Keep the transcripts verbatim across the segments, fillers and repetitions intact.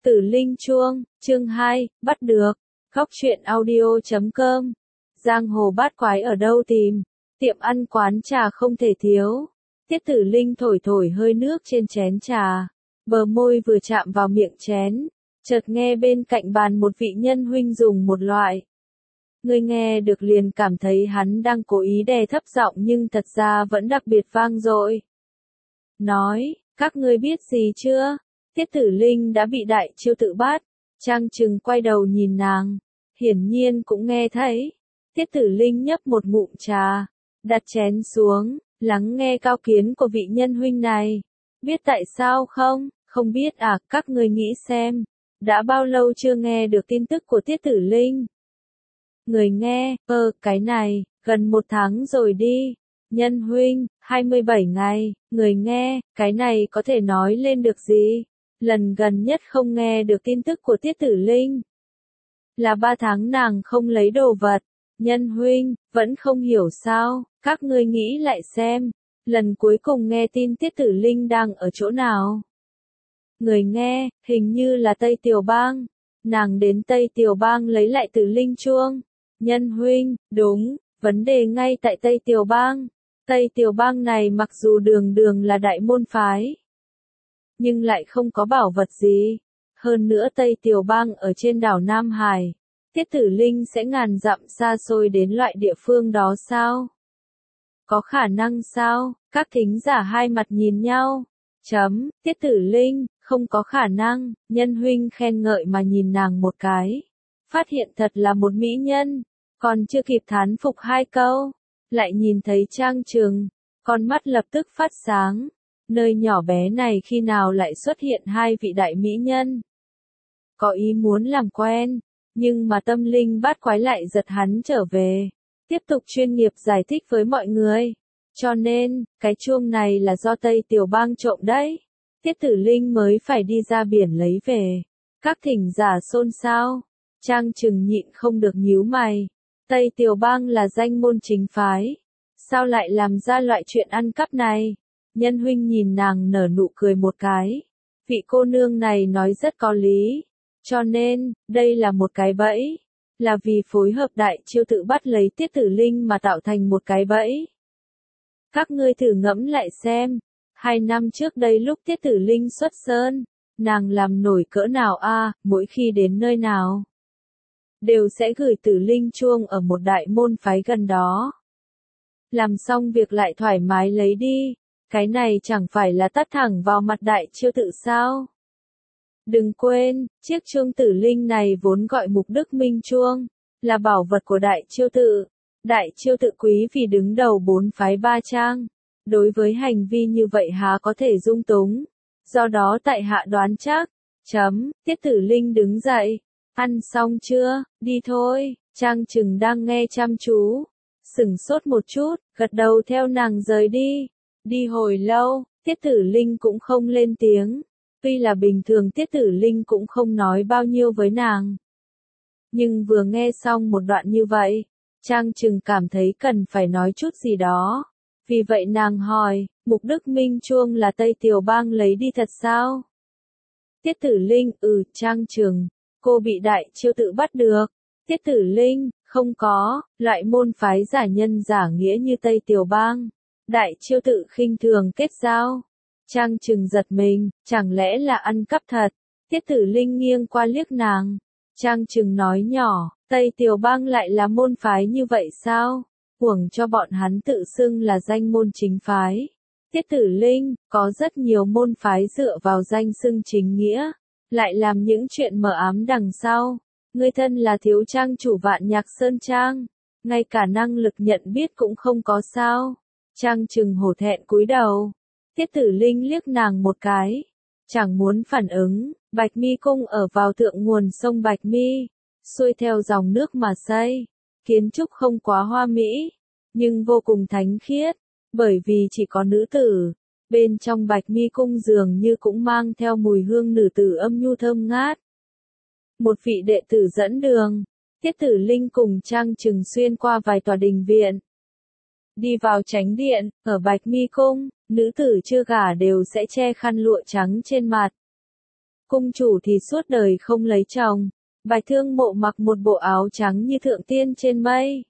Tử Linh Chuông, chương hai, bắt được. Góc truyện audio chấm com. Giang hồ bát quái ở đâu tìm? Tiệm ăn quán trà không thể thiếu. Tiết Tử Linh thổi thổi hơi nước trên chén trà. Bờ môi vừa chạm vào miệng chén. Chợt nghe bên cạnh bàn một vị nhân huynh dùng một loại. Người nghe được liền cảm thấy hắn đang cố ý đè thấp giọng nhưng thật ra vẫn đặc biệt vang dội. Nói, các ngươi biết gì chưa? Tiết Tử Linh đã bị đại chiêu tự bắt. Trang Trừng quay đầu nhìn nàng. Hiển nhiên cũng nghe thấy. Tiết Tử Linh nhấp một ngụm trà. Đặt chén xuống, lắng nghe cao kiến của vị nhân huynh này. Biết tại sao không? Không biết à, các ngươi nghĩ xem. Đã bao lâu chưa nghe được tin tức của Tiết Tử Linh? Người nghe, ơ, cái này, gần một tháng rồi đi. Nhân huynh, hai mươi bảy ngày, người nghe, cái này có thể nói lên được gì? Lần gần nhất không nghe được tin tức của Tiết Tử Linh. Là ba tháng nàng không lấy đồ vật. Nhân huynh, vẫn không hiểu sao, các ngươi nghĩ lại xem. Lần cuối cùng nghe tin Tiết Tử Linh đang ở chỗ nào? Người nghe, hình như là Tây Tiểu Bang. Nàng đến Tây Tiểu Bang lấy lại Tử Linh Chuông. Nhân huynh, đúng, vấn đề ngay tại Tây Tiểu Bang. Tây Tiểu Bang này mặc dù đường đường là đại môn phái, nhưng lại không có bảo vật gì. Hơn nữa Tây Tiểu Bang ở trên đảo Nam Hải. Tiết Tử Linh sẽ ngàn dặm xa xôi đến loại địa phương đó sao? Có khả năng sao? Các thính giả hai mặt nhìn nhau. Chấm, Tiết Tử Linh, không có khả năng. Nhân huynh khen ngợi mà nhìn nàng một cái. Phát hiện thật là một mỹ nhân. Còn chưa kịp thán phục hai câu. Lại nhìn thấy Trang Trừng. Con mắt lập tức phát sáng. Nơi nhỏ bé này khi nào lại xuất hiện hai vị đại mỹ nhân. Có ý muốn làm quen. Nhưng mà tâm linh bát quái lại giật hắn trở về. Tiếp tục chuyên nghiệp giải thích với mọi người. Cho nên, cái chuông này là do Tây Tiểu Bang trộm đấy. Tiết Tử Linh mới phải đi ra biển lấy về. Các thỉnh giả xôn xao. Trang Trừng nhịn không được nhíu mày. Tây Tiểu Bang là danh môn chính phái. Sao lại làm ra loại chuyện ăn cắp này? Nhân huynh nhìn nàng nở nụ cười một cái. Vị cô nương này nói rất có lý. Cho nên, đây là một cái bẫy. Là vì phối hợp đại chiêu tự bắt lấy Tiết Tử Linh mà tạo thành một cái bẫy. Các ngươi thử ngẫm lại xem. Hai năm trước đây lúc Tiết Tử Linh xuất sơn, nàng làm nổi cỡ nào a, à, mỗi khi đến nơi nào đều sẽ gửi Tử Linh Chuông ở một đại môn phái gần đó. Làm xong việc lại thoải mái lấy đi. Cái này chẳng phải là tát thẳng vào mặt đại chiêu tự sao? Đừng quên, chiếc chuông Tử Linh này vốn gọi Mục Đức Minh Chuông, là bảo vật của đại chiêu tự. Đại chiêu tự quý vì đứng đầu bốn phái ba trang. Đối với hành vi như vậy há có thể dung túng. Do đó tại hạ đoán chắc. Chấm, Tiết Tử Linh đứng dậy. Ăn xong chưa? Đi thôi. Trang Trừng đang nghe chăm chú. Sửng sốt một chút, gật đầu theo nàng rời đi. Đi hồi lâu, Tiết Tử Linh cũng không lên tiếng. Tuy là bình thường Tiết Tử Linh cũng không nói bao nhiêu với nàng. Nhưng vừa nghe xong một đoạn như vậy, Trang Trừng cảm thấy cần phải nói chút gì đó. Vì vậy nàng hỏi, Mục Đức Minh Chuông là Tây Tiểu Bang lấy đi thật sao? Tiết Tử Linh, ừ, Trang Trừng, cô bị đại chiêu tự bắt được. Tiết Tử Linh, không có, loại môn phái giả nhân giả nghĩa như Tây Tiểu Bang. Đại chiêu tự khinh thường kết giao. Trang Trừng giật mình, chẳng lẽ là ăn cắp thật? Tiết Tử Linh nghiêng qua liếc nàng. Trang Trừng nói nhỏ, Tây Tiểu Bang lại là môn phái như vậy sao? Uổng cho bọn hắn tự xưng là danh môn chính phái. Tiết Tử Linh, có rất nhiều môn phái dựa vào danh xưng chính nghĩa, lại làm những chuyện mờ ám đằng sau. Ngươi thân là thiếu trang chủ Vạn Nhạc Sơn Trang, ngay cả năng lực nhận biết cũng không có sao? Trang Trừng hổ thẹn cúi đầu. Tiết Tử Linh liếc nàng một cái, chẳng muốn phản ứng. Bạch Mi Cung ở vào thượng nguồn sông Bạch Mi, xuôi theo dòng nước mà xây. Kiến trúc không quá hoa mỹ, nhưng vô cùng thánh khiết, bởi vì chỉ có nữ tử. Bên trong Bạch Mi Cung dường như cũng mang theo mùi hương nữ tử âm nhu thơm ngát. Một vị đệ tử dẫn đường, Tiết Tử Linh cùng Trang Trừng xuyên qua vài tòa đình viện. Đi vào chánh điện, ở Bạch Mi Cung, nữ tử chưa gả đều sẽ che khăn lụa trắng trên mặt. cung chủ thì suốt đời không lấy chồng. Bạch Thương Mộ mặc một bộ áo trắng như thượng tiên trên mây.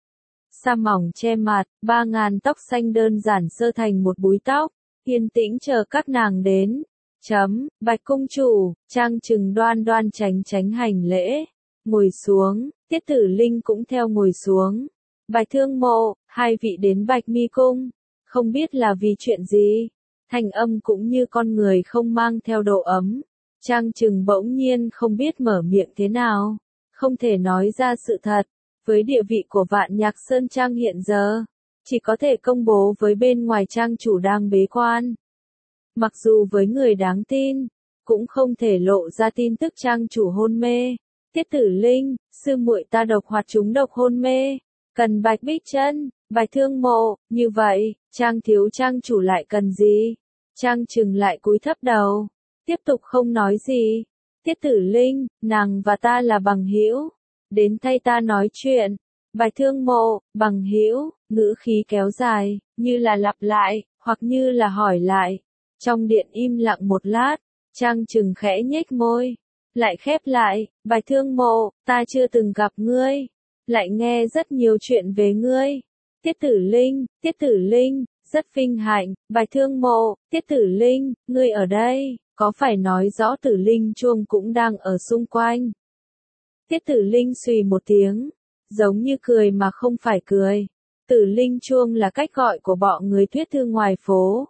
Sa mỏng che mặt, ba ngàn tóc xanh đơn giản sơ thành một búi tóc, yên tĩnh chờ các nàng đến. Chấm, Bạch cung chủ, Trang Trừng đoan đoan tránh tránh hành lễ, ngồi xuống, Tiết Tử Linh cũng theo ngồi xuống. Bạch Thương Mộ, hai vị đến Bạch Mi cung, không biết là vì chuyện gì. Thanh âm cũng như con người không mang theo độ ấm. Trang Trừng bỗng nhiên không biết mở miệng thế nào, không thể nói ra sự thật. Với địa vị của Vạn Nhạc Sơn Trang hiện giờ, chỉ có thể công bố với bên ngoài trang chủ đang bế quan. Mặc dù với người đáng tin, cũng không thể lộ ra tin tức trang chủ hôn mê. Tiết Tử Linh, sư muội ta độc hoặc chúng độc hôn mê, cần Bạch Bích Chân, Bạch Thương Mộ, như vậy, Trang thiếu trang chủ lại cần gì? Trang Trừng lại cúi thấp đầu, tiếp tục không nói gì. Tiết Tử Linh, nàng và ta là bằng hữu, đến thay ta nói chuyện. Bạch Thương Mộ, bằng hữu, ngữ khí kéo dài, như là lặp lại, hoặc như là hỏi lại. Trong điện im lặng một lát, Trang Trừng khẽ nhếch môi, lại khép lại. Bạch Thương Mộ, ta chưa từng gặp ngươi, lại nghe rất nhiều chuyện về ngươi. Tiết Tử Linh, Tiết Tử Linh, rất vinh hạnh. Bạch Thương Mộ, Tiết Tử Linh, ngươi ở đây, có phải nói rõ Tử Linh chuông cũng đang ở xung quanh? Tiết Tử Linh xùy một tiếng, giống như cười mà không phải cười. Tử Linh chuông là cách gọi của bọn người thuyết thư ngoài phố.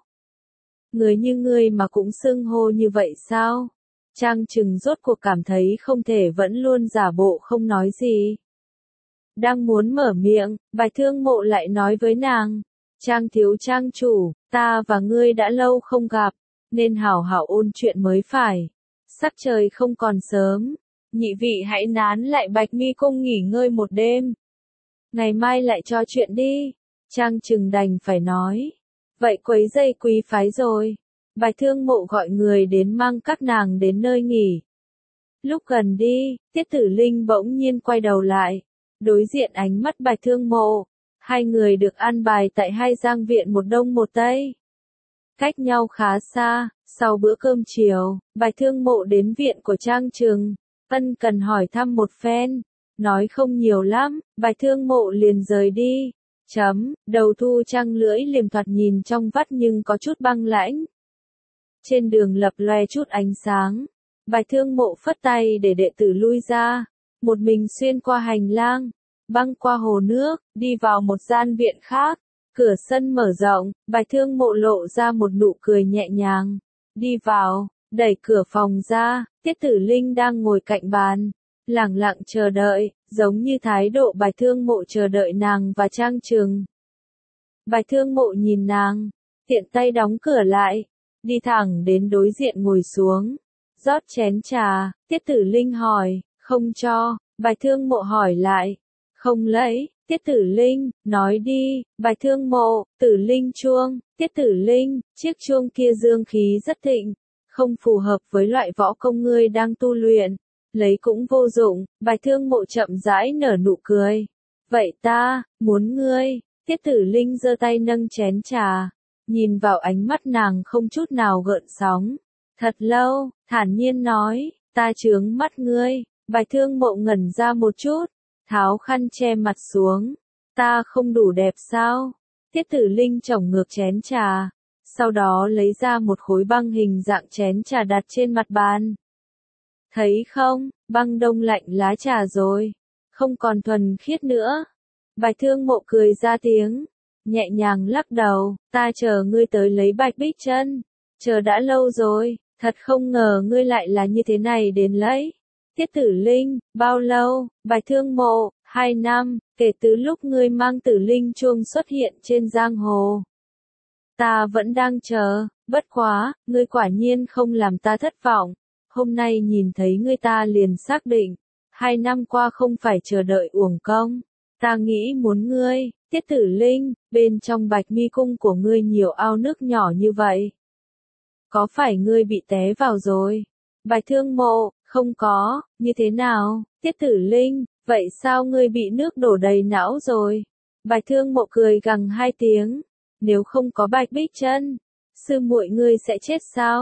Người như ngươi mà cũng xưng hô như vậy sao? Trang Trừng rốt cuộc cảm thấy không thể vẫn luôn giả bộ không nói gì. Đang muốn mở miệng, Bạch Thương Mộ lại nói với nàng, Trang thiếu trang chủ, ta và ngươi đã lâu không gặp, nên hảo hảo ôn chuyện mới phải. Sắc trời không còn sớm, nhị vị hãy nán lại Bạch Mi cung nghỉ ngơi một đêm. Ngày mai lại cho chuyện đi. Trang Trừng đành phải nói. Vậy quấy rầy quý phái rồi. Bạch Thương Mộ gọi người đến mang các nàng đến nơi nghỉ. Lúc gần đi, Tiết Tử Linh bỗng nhiên quay đầu lại, đối diện ánh mắt Bạch Thương Mộ. Hai người được an bài tại hai giang viện một đông một tây, cách nhau khá xa. Sau bữa cơm chiều, Bạch Thương Mộ đến viện của Trang Trừng, ân cần hỏi thăm một phen, nói không nhiều lắm, Bạch Thương Mộ liền rời đi. Chấm, đầu thu trăng lưỡi liềm thoạt nhìn trong vắt nhưng có chút băng lãnh. Trên đường lập loe chút ánh sáng, Bạch Thương Mộ phất tay để đệ tử lui ra, một mình xuyên qua hành lang, băng qua hồ nước, đi vào một gian viện khác. Cửa sân mở rộng, Bạch Thương Mộ lộ ra một nụ cười nhẹ nhàng, đi vào, đẩy cửa phòng ra. Tiết Tử Linh đang ngồi cạnh bàn, lẳng lặng chờ đợi, giống như thái độ Bạch Thương Mộ chờ đợi nàng và Trang Trừng. Bạch Thương Mộ nhìn nàng, tiện tay đóng cửa lại, đi thẳng đến đối diện ngồi xuống, rót chén trà. Tiết Tử Linh hỏi, không cho. Bạch Thương Mộ hỏi lại, không lấy. Tiết Tử Linh, nói đi. Bạch Thương Mộ, Tử Linh chuông. Tiết Tử Linh, chiếc chuông kia dương khí rất thịnh, không phù hợp với loại võ công ngươi đang tu luyện, lấy cũng vô dụng. Bạch Thương Mộ chậm rãi nở nụ cười. Vậy ta, muốn ngươi. Tiết Tử Linh giơ tay nâng chén trà, nhìn vào ánh mắt nàng không chút nào gợn sóng. Thật lâu, thản nhiên nói, ta chướng mắt ngươi. Bạch Thương Mộ ngẩn ra một chút, tháo khăn che mặt xuống. Ta không đủ đẹp sao? Tiết Tử Linh chổng ngược chén trà, sau đó lấy ra một khối băng hình dạng chén trà đặt trên mặt bàn. Thấy không, băng đông lạnh lá trà rồi, không còn thuần khiết nữa. Bạch Thương Mộ cười ra tiếng, nhẹ nhàng lắc đầu, ta chờ ngươi tới lấy Bạch Bích Chân, chờ đã lâu rồi, thật không ngờ ngươi lại là như thế này đến lấy. Tiết Tử Linh, bao lâu? Bạch Thương Mộ, hai năm, kể từ lúc ngươi mang Tử Linh chuông xuất hiện trên giang hồ. Ta vẫn đang chờ, bất quá, ngươi quả nhiên không làm ta thất vọng. Hôm nay nhìn thấy ngươi ta liền xác định, hai năm qua không phải chờ đợi uổng công. Ta nghĩ muốn ngươi. Tiết Tử Linh, bên trong Bạch Mi cung của ngươi nhiều ao nước nhỏ như vậy. Có phải ngươi bị té vào rồi? Bạch Thương Mộ, không có. Như thế nào? Tiết Tử Linh, vậy sao ngươi bị nước đổ đầy não rồi? Bạch Thương Mộ cười gằn hai tiếng. Nếu không có Bạch Bích Chân, sư muội ngươi sẽ chết sao?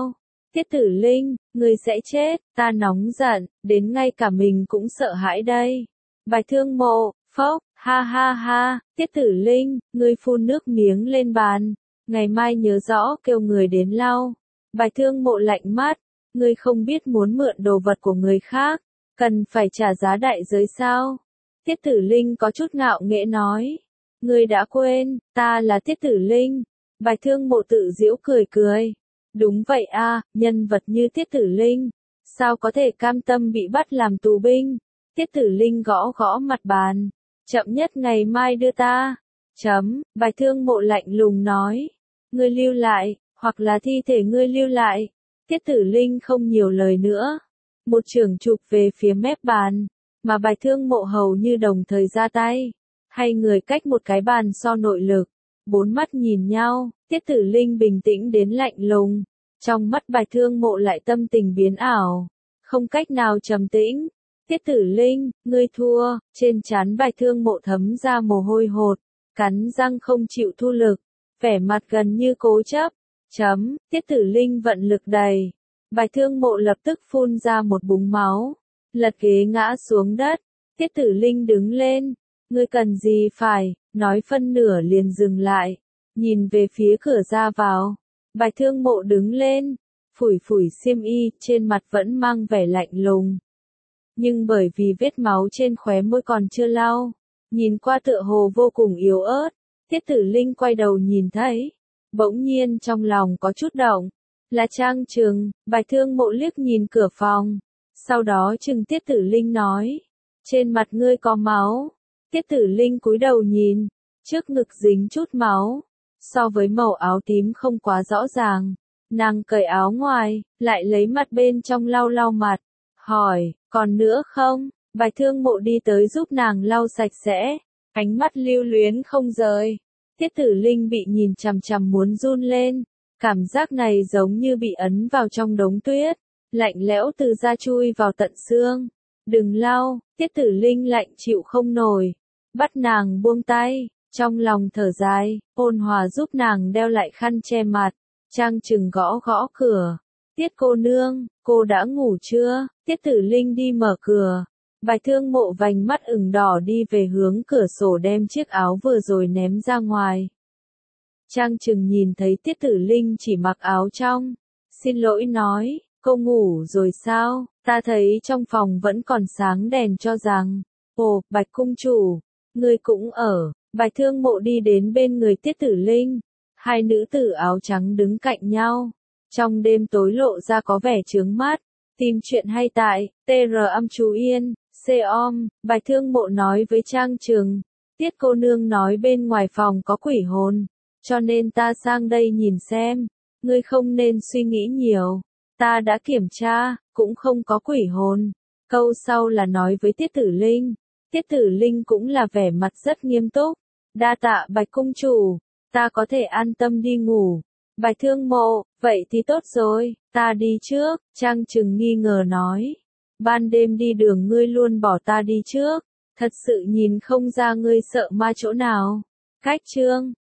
Tiết Tử Linh, ngươi sẽ chết, ta nóng giận, đến ngay cả mình cũng sợ hãi đây. Bạch Thương Mộ, phốc, ha ha ha, Tiết Tử Linh, ngươi phun nước miếng lên bàn, ngày mai nhớ rõ kêu người đến lau. Bạch Thương Mộ lạnh mắt, ngươi không biết muốn mượn đồ vật của người khác, cần phải trả giá đại giới sao? Tiết Tử Linh có chút ngạo nghễ nói, ngươi đã quên, ta là Tiết Tử Linh. Bạch Thương Mộ tự giễu cười cười. Đúng vậy a, nhân vật như Tiết Tử Linh, sao có thể cam tâm bị bắt làm tù binh? Tiết Tử Linh gõ gõ mặt bàn, chậm nhất ngày mai đưa ta. Chấm, Bạch Thương Mộ lạnh lùng nói, ngươi lưu lại, hoặc là thi thể ngươi lưu lại. Tiết Tử Linh không nhiều lời nữa, một chưởng chụp về phía mép bàn, mà Bạch Thương Mộ hầu như đồng thời ra tay, hai người cách một cái bàn so nội lực. Bốn mắt nhìn nhau, Tiết Tử Linh bình tĩnh đến lạnh lùng, trong mắt Bạch Thương Mộ lại tâm tình biến ảo, không cách nào trầm tĩnh. Tiết Tử Linh, ngươi thua, trên trán Bạch Thương Mộ thấm ra mồ hôi hột, cắn răng không chịu thu lực, vẻ mặt gần như cố chấp. Chấm, Tiết Tử Linh vận lực đầy, Bạch Thương Mộ lập tức phun ra một búng máu, lật ghế ngã xuống đất. Tiết Tử Linh đứng lên, ngươi cần gì phải, nói phân nửa liền dừng lại, nhìn về phía cửa ra vào. Bạch Thương Mộ đứng lên, phủi phủi xiêm y, trên mặt vẫn mang vẻ lạnh lùng. Nhưng bởi vì vết máu trên khóe môi còn chưa lau, nhìn qua tựa hồ vô cùng yếu ớt. Tiết Tử Linh quay đầu nhìn thấy, bỗng nhiên trong lòng có chút động, là Trang Trừng. Bạch Thương Mộ liếc nhìn cửa phòng, sau đó trừng Tiết Tử Linh nói, trên mặt ngươi có máu. Tiết Tử Linh cúi đầu nhìn, trước ngực dính chút máu, so với màu áo tím không quá rõ ràng. Nàng cởi áo ngoài, lại lấy mặt bên trong lau lau mặt, hỏi, còn nữa không? Bạch Thương Mộ đi tới giúp nàng lau sạch sẽ, ánh mắt lưu luyến không rời. Tiết Tử Linh bị nhìn chằm chằm muốn run lên, cảm giác này giống như bị ấn vào trong đống tuyết, lạnh lẽo từ da chui vào tận xương. Đừng lau, Tiết Tử Linh lạnh chịu không nổi, bắt nàng buông tay, trong lòng thở dài, ôn hòa giúp nàng đeo lại khăn che mặt. Trang Trừng gõ gõ cửa, Tiết cô nương, cô đã ngủ chưa? Tiết Tử Linh đi mở cửa, Bạch Thương Mộ vành mắt ửng đỏ đi về hướng cửa sổ đem chiếc áo vừa rồi ném ra ngoài. Trang Trừng nhìn thấy Tiết Tử Linh chỉ mặc áo trong, xin lỗi nói, cô ngủ rồi sao? Ta thấy trong phòng vẫn còn sáng đèn cho rằng, ồ, Bạch cung chủ, ngươi cũng ở. Bạch Thương Mộ đi đến bên người Tiết Tử Linh, hai nữ tử áo trắng đứng cạnh nhau, trong đêm tối lộ ra có vẻ chướng mắt. Tìm chuyện hay tại, tê rờ âm chú yên, xê om, Bạch Thương Mộ nói với Trang Trừng, Tiết cô nương nói bên ngoài phòng có quỷ hồn, cho nên ta sang đây nhìn xem, ngươi không nên suy nghĩ nhiều, ta đã kiểm tra, cũng không có quỷ hồn. Câu sau là nói với Tiết Tử Linh, Tiết Tử Linh cũng là vẻ mặt rất nghiêm túc, đa tạ Bạch cung chủ, ta có thể an tâm đi ngủ. Bạch Thương Mộ, vậy thì tốt rồi, ta đi trước. Trang Trừng nghi ngờ nói, ban đêm đi đường ngươi luôn bỏ ta đi trước, thật sự nhìn không ra ngươi sợ ma chỗ nào. Cách chương